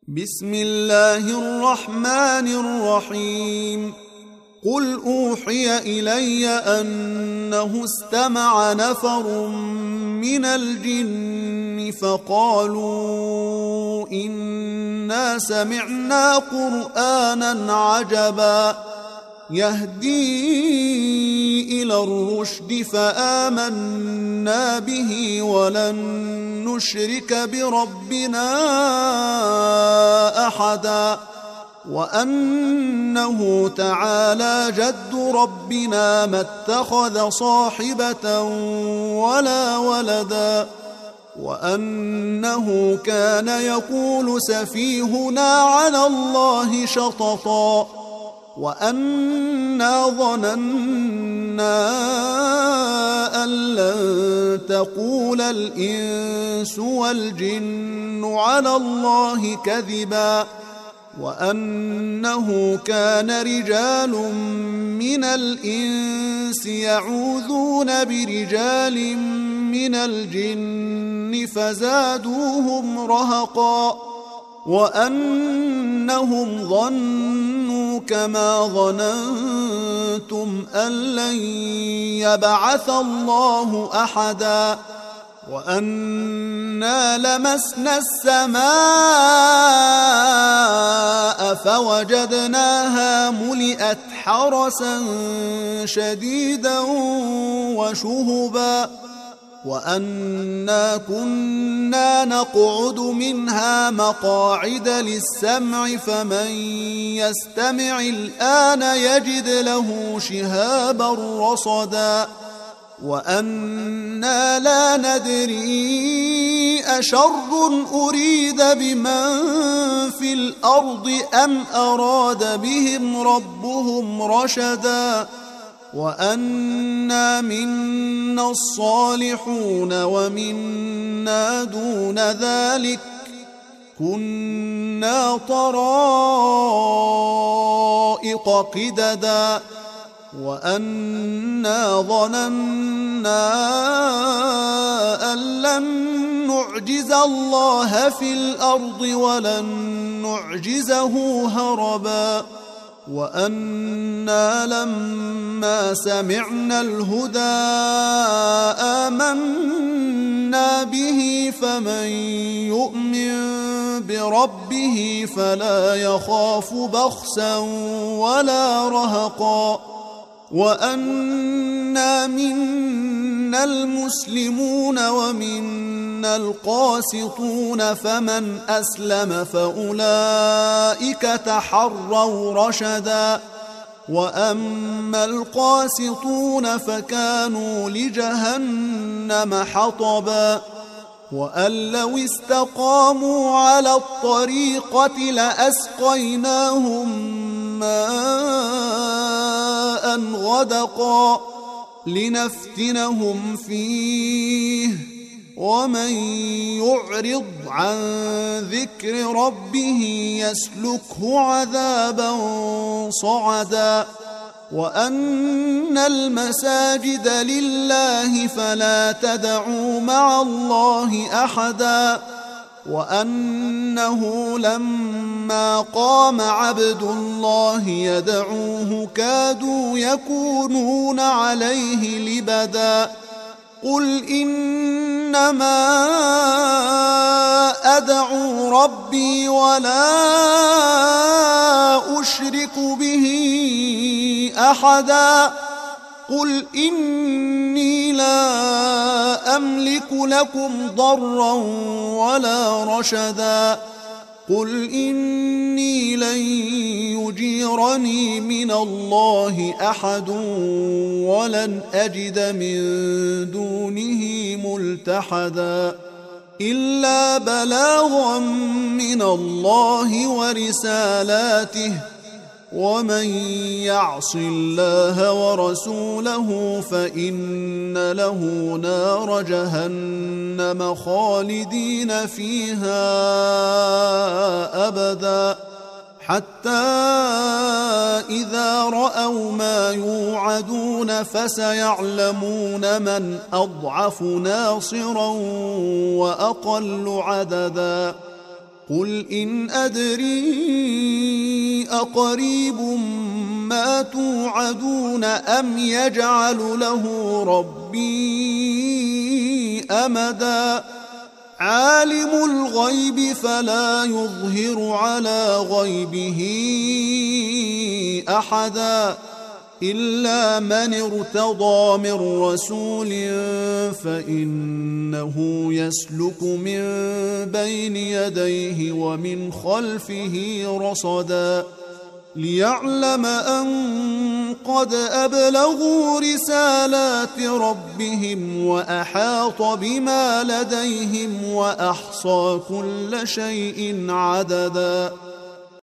بسم الله الرحمن الرحيم. قل أوحي إلي أنه استمع نفر من الجن فقالوا إنا سمعنا قرآنا عجبا يهدي إلى الرشد فآمنا به ولن نشرك بربنا أحدا وأنه تعالى جد ربنا ما اتخذ صاحبة ولا ولدا وأنه كان يقول سفيهنا على الله شططا وأنا ظننا أن لن تقول الإنس والجن على الله كذبا وأنه كان رجال من الإنس يعوذون برجال من الجن فزادوهم رهقا وأنهم ظنوا كما ظننتم أن لن يبعث الله أحدا وأنا لمسنا السماء فوجدناها ملئت حرسا شديدا وشهبا وأنا كنا نقعد منها مقاعد للسمع فمن يستمع الآن يجد له شهابا رصدا وأنا لا ندري أشر أريد بمن في الأرض أم أراد بهم ربهم رشدا وأنا منا الصالحون ومنا دون ذلك كنا طرائق قددا وأنا ظننا أن لن نعجز الله في الأرض ولن نعجزه هربا وأنا لما سمعنا الهدى آمنا به فمن يؤمن بربه فلا يخاف بخسا ولا رهقا وأنا منا المسلمون ومنا القاسطون فمن أسلم فأولئك تحروا رشدا وأما القاسطون فكانوا لجهنم حطبا وأن لو استقاموا على الطريقة لأسقيناهم ماء غدقا لنفتنهم فيه ومن يعرض عن ذكر ربه يسلكه عذابا صعدا وأن المساجد لله فلا تدعوا مع الله أحدا وأنه لما قام عبد الله يدعوه كادوا يكونون عليه لبدا قل إنما أدعو ربي ولا أشرك به أحدا قل إني لا أملك لكم ضرا ولا رشدا قل إني لن يجيرني من الله أحد ولن أجد من دونه ملتحدا إلا بلاغا من الله ورسالاته ومن يعص الله ورسوله فإن له نار جهنم خالدين فيها أبدا حتى إذا رأوا ما يوعدون فسيعلمون من أضعف ناصرا وأقل عددا قل إن أدري أقريب ما توعدون أم يجعل له ربي أمدا عالم الغيب فلا يظهر على غيبه أحدا إلا من ارتضى من رسول فإنه يسلك من بين يديه ومن خلفه رصدا ليعلم أن قد أبلغوا رسالات ربهم وأحاط بما لديهم وأحصى كل شيء عددا